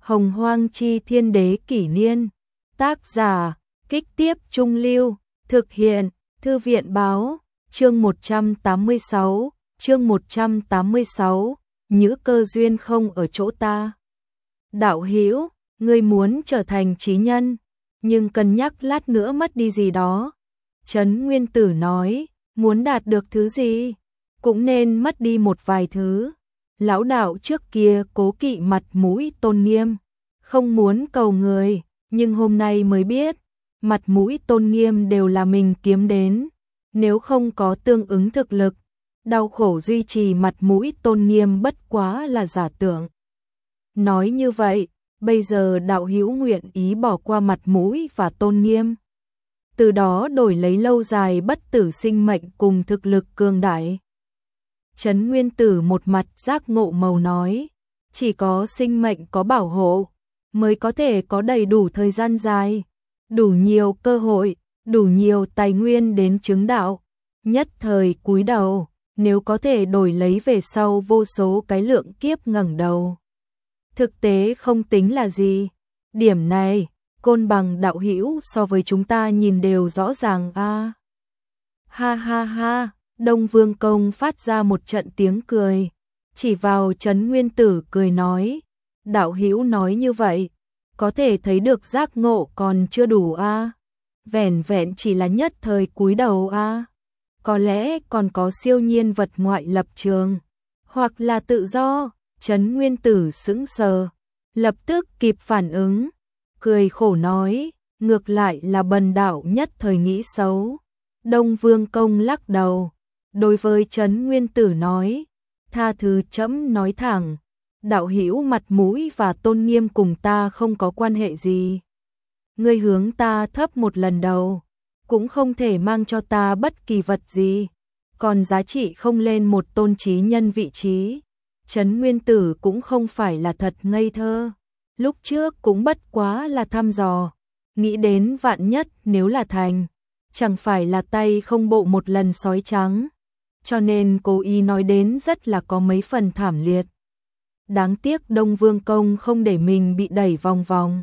Hồng Hoang Chi Thiên Đế Kỷ Niên. Tác giả, Kích Tiếp Trung Lưu. Thực hiện, Thư viện Báo. Chương 186, chương 186, Nhữ cơ duyên không ở chỗ ta. Đạo hữu, ngươi muốn trở thành trí nhân, nhưng cân nhắc lát nữa mất đi gì đó. Trấn Nguyên Tử nói, muốn đạt được thứ gì, cũng nên mất đi một vài thứ. Lão đạo trước kia cố kỵ mặt mũi tôn nghiêm, không muốn cầu người, nhưng hôm nay mới biết, mặt mũi tôn nghiêm đều là mình kiếm đến. Nếu không có tương ứng thực lực, đau khổ duy trì mặt mũi tôn nghiêm bất quá là giả tưởng. Nói như vậy, bây giờ đạo hữu nguyện ý bỏ qua mặt mũi và tôn nghiêm, từ đó đổi lấy lâu dài bất tử sinh mệnh cùng thực lực cường đại. Trấn Nguyên Tử một mặt giác ngộ màu nói, chỉ có sinh mệnh có bảo hộ, mới có thể có đầy đủ thời gian dài, đủ nhiều cơ hội, đủ nhiều tài nguyên đến chứng đạo. Nhất thời cúi đầu, nếu có thể đổi lấy về sau vô số cái lượng kiếp ngẩng đầu, thực tế không tính là gì. Điểm này, Côn Bằng đạo hữu so với chúng ta nhìn đều rõ ràng a. Ha ha ha, Đông Vương Công phát ra một trận tiếng cười, chỉ vào Trấn Nguyên Tử cười nói, đạo hữu nói như vậy, có thể thấy được giác ngộ còn chưa đủ a. Vẻn vẹn chỉ là nhất thời cúi đầu a. Có lẽ còn có siêu nhiên vật ngoại lập trường, hoặc là tự do. Trấn Nguyên Tử sững sờ, lập tức kịp phản ứng, cười khổ nói, ngược lại là bần đạo nhất thời nghĩ xấu. Đông Vương Công lắc đầu, đối với Trấn Nguyên Tử nói, tha thứ trẫm nói thẳng, đạo hữu mặt mũi và tôn nghiêm cùng ta không có quan hệ gì. Ngươi hướng ta thấp một lần đầu, cũng không thể mang cho ta bất kỳ vật gì, còn giá trị không lên một tôn trí nhân vị trí. Trấn Nguyên Tử cũng không phải là thật ngây thơ, lúc trước cũng bất quá là thăm dò, nghĩ đến vạn nhất nếu là thành, chẳng phải là tay không bộ một lần sói trắng, cho nên cố ý nói đến rất là có mấy phần thảm liệt. Đáng tiếc Đông Vương Công không để mình bị đẩy vòng vòng.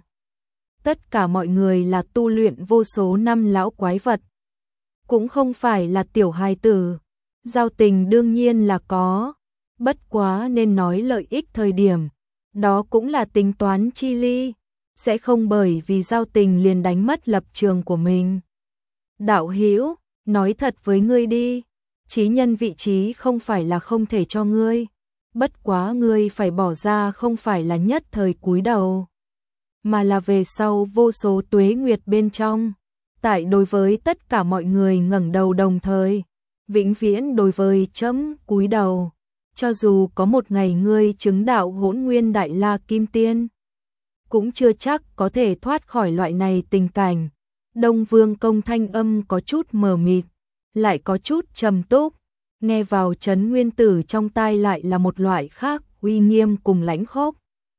Tất cả mọi người là tu luyện vô số năm lão quái vật, cũng không phải là tiểu hài tử, giao tình đương nhiên là có, bất quá nên nói lợi ích thời điểm, đó cũng là tính toán chi ly, sẽ không bởi vì giao tình liền đánh mất lập trường của mình. Đạo hữu, nói thật với ngươi đi, trí nhân vị trí không phải là không thể cho ngươi, bất quá ngươi phải bỏ ra không phải là nhất thời cúi đầu, mà là về sau vô số tuế nguyệt bên trong, tại đối với tất cả mọi người ngẩng đầu đồng thời, vĩnh viễn đối với trẫm cúi đầu, cho dù có một ngày ngươi chứng đạo Hỗn Nguyên Đại La Kim Tiên, cũng chưa chắc có thể thoát khỏi loại này tình cảnh. Đông Vương Công thanh âm có chút mờ mịt, lại có chút trầm túc, nghe vào Trấn Nguyên Tử trong tai lại là một loại khác, uy nghiêm cùng lãnh khốc.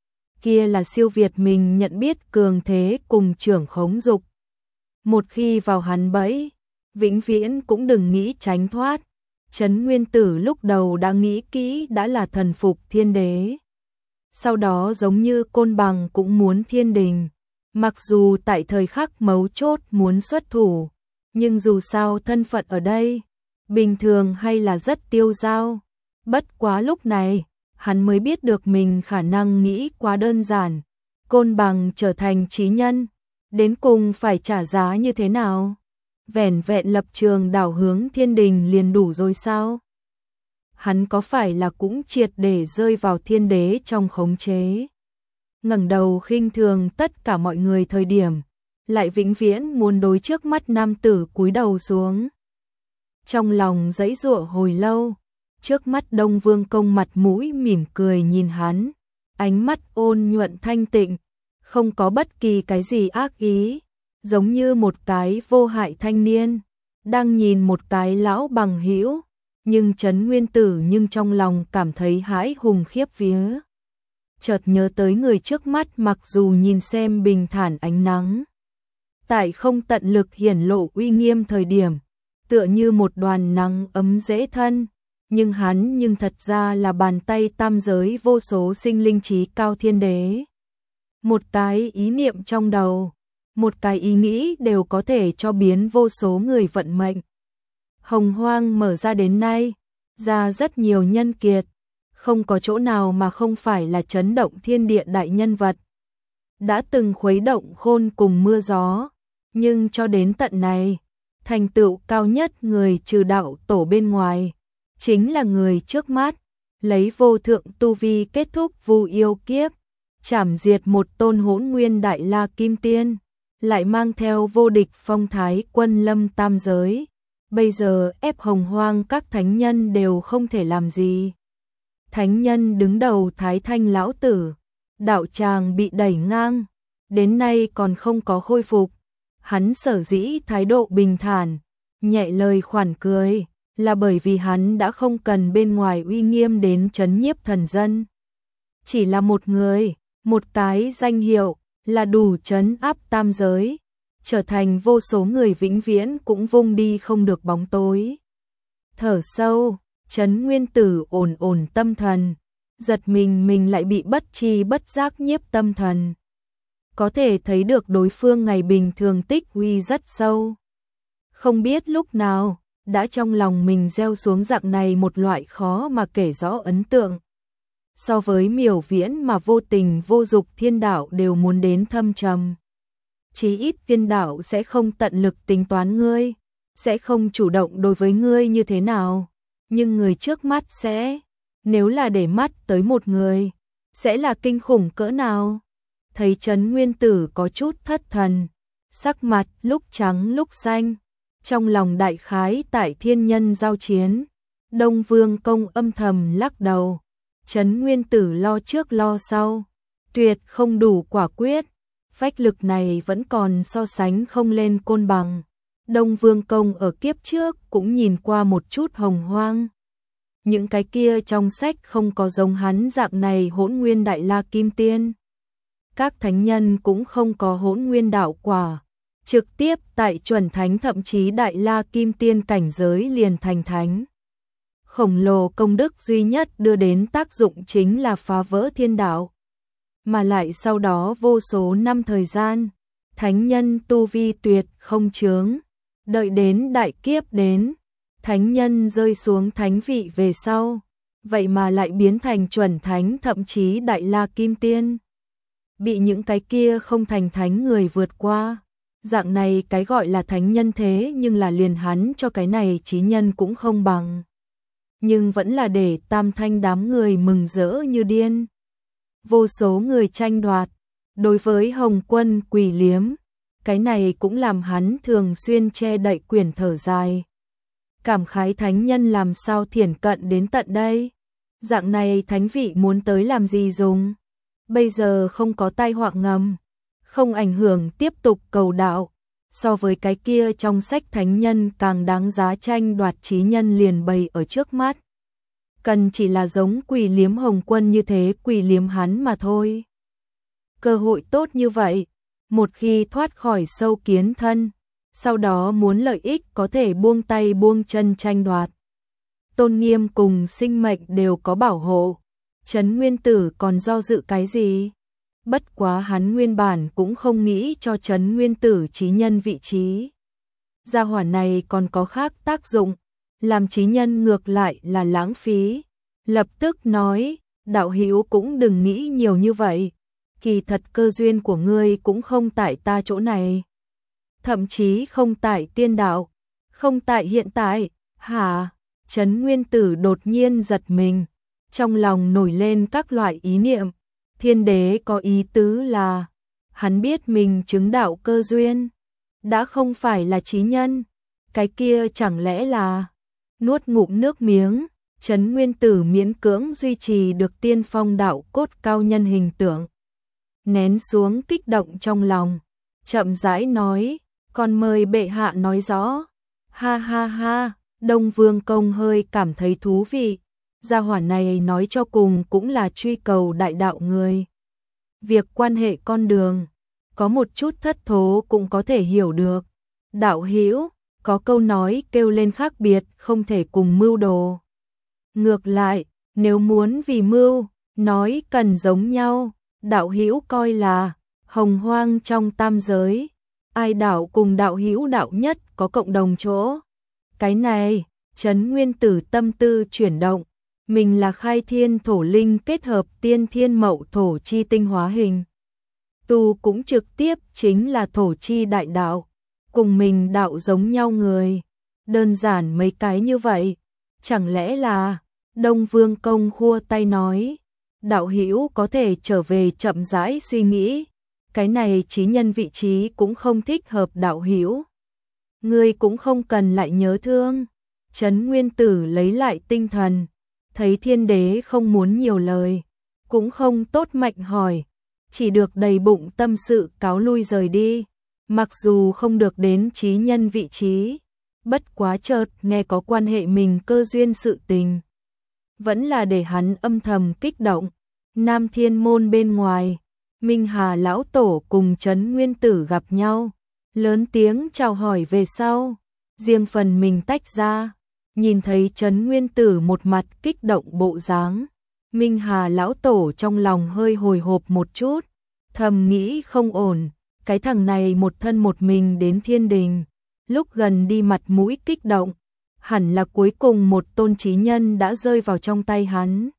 Kia là siêu việt mình nhận biết cường thế cùng trưởng khống dục. Một khi vào hắn bẫy, vĩnh viễn cũng đừng nghĩ tránh thoát. Trấn Nguyên Tử lúc đầu đã nghĩ kỹ đã là thần phục thiên đế. Sau đó giống như Côn Bằng cũng muốn thiên đình. Mặc dù tại thời khắc mấu chốt muốn xuất thủ, nhưng dù sao thân phận ở đây, bình thường hay là rất tiêu dao. Bất quá lúc này, hắn mới biết được mình khả năng nghĩ quá đơn giản. Côn Bằng trở thành trí nhân, đến cùng phải trả giá như thế nào? Vẻn vẹn lập trường đảo hướng thiên đình liền đủ rồi sao? Hắn có phải là cũng triệt để rơi vào thiên đế trong khống chế? Ngẩng đầu khinh thường tất cả mọi người thời điểm, lại vĩnh viễn muốn đối trước mắt nam tử cúi đầu xuống. Trong lòng giãy giụa hồi lâu, trước mắt Đông Vương Công mặt mũi mỉm cười nhìn hắn, ánh mắt ôn nhuận thanh tịnh, không có bất kỳ cái gì ác ý, giống như một cái vô hại thanh niên đang nhìn một cái lão bằng hữu, nhưng Trấn Nguyên Tử nhưng trong lòng cảm thấy hãi hùng khiếp vía. Chợt nhớ tới người trước mắt mặc dù nhìn xem bình thản ánh nắng, tại không tận lực hiển lộ uy nghiêm thời điểm, tựa như một đoàn nắng ấm dễ thân, nhưng hắn nhưng thật ra là bàn tay tam giới vô số sinh linh trí cao thiên đế. Một cái ý niệm trong đầu, một cái ý nghĩ đều có thể cho biến vô số người vận mệnh. Hồng Hoang mở ra đến nay, ra rất nhiều nhân kiệt, không có chỗ nào mà không phải là chấn động thiên địa đại nhân vật. Đã từng khuấy động khôn cùng mưa gió, nhưng cho đến tận này, thành tựu cao nhất người trừ đạo tổ bên ngoài, chính là người trước mắt, lấy vô thượng tu vi kết thúc vu yêu kiếp, chảm diệt một tôn Hỗn Nguyên Đại La Kim Tiên, lại mang theo vô địch phong thái quân lâm tam giới. Bây giờ ép Hồng Hoang các thánh nhân đều không thể làm gì. Thánh nhân đứng đầu Thái Thanh lão tử, đạo tràng bị đẩy ngang, đến nay còn không có khôi phục. Hắn sở dĩ thái độ bình thản, nhẹ lời khoản cười, là bởi vì hắn đã không cần bên ngoài uy nghiêm đến trấn nhiếp thần dân. Chỉ là một người, một cái danh hiệu là đủ trấn áp tam giới, trở thành vô số người vĩnh viễn cũng vung đi không được bóng tối. Thở sâu, Trấn Nguyên Tử ổn ổn tâm thần, giật mình lại bị bất tri bất giác nhiếp tâm thần. Có thể thấy được đối phương ngày bình thường tích uy rất sâu. Không biết lúc nào, đã trong lòng mình gieo xuống dạng này một loại khó mà kể rõ ấn tượng. So với Miểu Viễn mà vô tình vô dục thiên đạo đều muốn đến thâm trầm. Chí ít thiên đạo sẽ không tận lực tính toán ngươi, sẽ không chủ động đối với ngươi như thế nào. Nhưng người trước mắt sẽ, nếu là để mắt tới một người, sẽ là kinh khủng cỡ nào. Thấy Trấn Nguyên Tử có chút thất thần, sắc mặt lúc trắng lúc xanh, trong lòng đại khái tại thiên nhân giao chiến. Đông Vương Công âm thầm lắc đầu, Trấn Nguyên Tử lo trước lo sau, tuyệt không đủ quả quyết, phách lực này vẫn còn so sánh không lên Côn Bằng. Đông Vương Công ở kiếp trước cũng nhìn qua một chút Hồng Hoang. Những cái kia trong sách không có giống hắn dạng này Hỗn Nguyên Đại La Kim Tiên. Các thánh nhân cũng không có Hỗn Nguyên đạo quả, trực tiếp tại chuẩn thánh thậm chí Đại La Kim Tiên cảnh giới liền thành thánh. Khổng lồ công đức duy nhất đưa đến tác dụng chính là phá vỡ thiên đạo. Mà lại sau đó vô số năm thời gian, thánh nhân tu vi tuyệt không chướng, đợi đến đại kiếp đến, thánh nhân rơi xuống thánh vị về sau, vậy mà lại biến thành chuẩn thánh thậm chí Đại La Kim Tiên. Bị những cái kia không thành thánh người vượt qua, dạng này cái gọi là thánh nhân thế nhưng là liền hắn cho cái này chí nhân cũng không bằng. Nhưng vẫn là để tam thanh đám người mừng rỡ như điên. Vô số người tranh đoạt, đối với Hồng Quân Quỷ Liếm, cái này cũng làm hắn thường xuyên che đậy quyển thở dài. Cảm khái thánh nhân làm sao thiển cận đến tận đây, dạng này thánh vị muốn tới làm gì dùng. Bây giờ không có tai họa ngầm, không ảnh hưởng tiếp tục cầu đạo, so với cái kia trong sách thánh nhân càng đáng giá tranh đoạt chí nhân liền bày ở trước mắt. Cần chỉ là giống Quỷ Liếm Hồng Quân như thế quỷ liếm hắn mà thôi. Cơ hội tốt như vậy, một khi thoát khỏi sâu kiến thân, sau đó muốn lợi ích có thể buông tay buông chân tranh đoạt. Tôn nghiêm cùng sinh mệnh đều có bảo hộ, Trấn Nguyên Tử còn do dự cái gì? Bất quá hắn nguyên bản cũng không nghĩ cho Trấn Nguyên Tử chí nhân vị trí. Gia hỏa này còn có khác tác dụng, làm chí nhân ngược lại là lãng phí. Lập tức nói, đạo hữu cũng đừng nghĩ nhiều như vậy, kỳ thật cơ duyên của ngươi cũng không tại ta chỗ này. Thậm chí không tại tiên đạo, không tại hiện tại, hả? Trấn Nguyên Tử đột nhiên giật mình, trong lòng nổi lên các loại ý niệm. Thiên đế có ý tứ là, hắn biết mình chứng đạo cơ duyên, đã không phải là chí nhân, cái kia chẳng lẽ là... Nuốt ngụm nước miếng, Trấn Nguyên Tử miễn cưỡng duy trì được tiên phong đạo cốt cao nhân hình tượng. Nén xuống kích động trong lòng, chậm rãi nói, còn mời bệ hạ nói rõ. Ha ha ha, Đông Vương Công hơi cảm thấy thú vị, gia hỏa này nói cho cùng cũng là truy cầu đại đạo người. Việc quan hệ con đường, có một chút thất thố cũng có thể hiểu được. Đạo hữu, có câu nói kêu lên khác biệt không thể cùng mưu đồ. Ngược lại, nếu muốn vì mưu, nói cần giống nhau, đạo hữu coi là hồng hoang trong tam giới, ai đạo cùng đạo hữu đạo nhất có cộng đồng chỗ. Cái này, Trấn Nguyên Tử tâm tư chuyển động, mình là khai thiên thổ linh kết hợp tiên thiên mậu thổ chi tinh hóa hình. Tu cũng trực tiếp chính là thổ chi đại đạo, cùng mình đạo giống nhau người. Đơn giản mấy cái như vậy, chẳng lẽ là Đông Vương Công khua tay nói, đạo hữu có thể trở về chậm rãi suy nghĩ, cái này chí nhân vị trí cũng không thích hợp đạo hữu. Ngươi cũng không cần lại nhớ thương. Trấn Nguyên Tử lấy lại tinh thần, thấy Thiên Đế không muốn nhiều lời, cũng không tốt mạnh hỏi, chỉ được đầy bụng tâm sự cáo lui rời đi. Mặc dù không được đến chí nhân vị trí, bất quá chợt nghe có quan hệ mình cơ duyên sự tình, vẫn là để hắn âm thầm kích động. Nam Thiên Môn bên ngoài, Minh Hà lão tổ cùng Trấn Nguyên Tử gặp nhau, lớn tiếng chào hỏi về sau, riêng phần mình tách ra. Nhìn thấy Trấn Nguyên Tử một mặt kích động bộ dáng, Minh Hà lão tổ trong lòng hơi hồi hộp một chút, thầm nghĩ không ổn, cái thằng này một thân một mình đến thiên đình, lúc gần đi mặt mũi kích động, hẳn là cuối cùng một tôn chí nhân đã rơi vào trong tay hắn.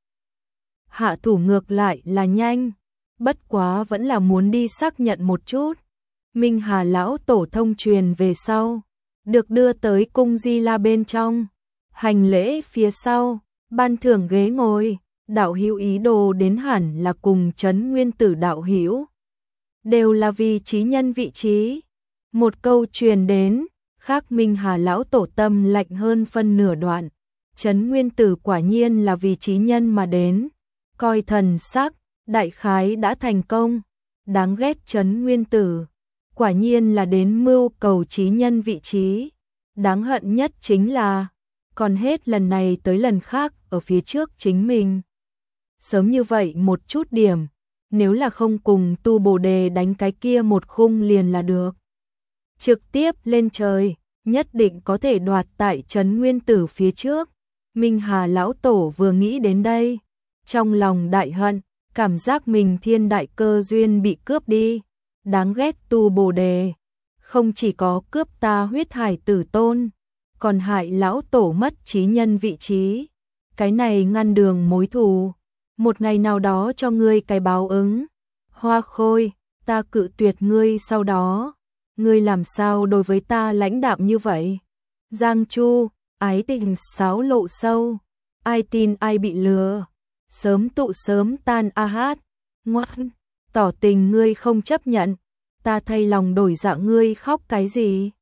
Hạ thủ ngược lại là nhanh, bất quá vẫn là muốn đi xác nhận một chút. Minh Hà lão tổ thông truyền về sau, được đưa tới cung Di La bên trong, hành lễ phía sau, ban thưởng ghế ngồi, đạo hữu ý đồ đến hẳn là cùng Trấn Nguyên Tử đạo hữu, đều là vì chí nhân vị trí. Một câu truyền đến, khác Minh Hà lão tổ tâm lạnh hơn phân nửa đoạn. Trấn Nguyên Tử quả nhiên là vì chí nhân mà đến, coi thần sắc, đại khái đã thành công. Đáng ghét Trấn Nguyên Tử, quả nhiên là đến mưu cầu chí nhân vị trí. Đáng hận nhất chính là, còn hết lần này tới lần khác ở phía trước chính mình. Sớm như vậy một chút điểm, nếu là không cùng tu Bồ Đề đánh cái kia một khung liền là được. Trực tiếp lên trời, nhất định có thể đoạt tại Trấn Nguyên Tử phía trước. Minh Hà lão tổ vừa nghĩ đến đây, trong lòng đại hận, cảm giác mình thiên đại cơ duyên bị cướp đi. Đáng ghét tu Bồ Đề, không chỉ có cướp ta huyết hải tử tôn, còn hại lão tổ mất chí nhân vị trí. Cái này ngăn đường mối thù, một ngày nào đó cho ngươi cái báo ứng. Hoa Khôi, ta cự tuyệt ngươi sau đó, ngươi làm sao đối với ta lãnh đạm như vậy? Giang Chu, ái tình sáo lộ sâu, ai tin ai bị lừa, sớm tụ sớm tan a hát. Ngoan, tỏ tình ngươi không chấp nhận, ta thay lòng đổi dạ ngươi khóc cái gì?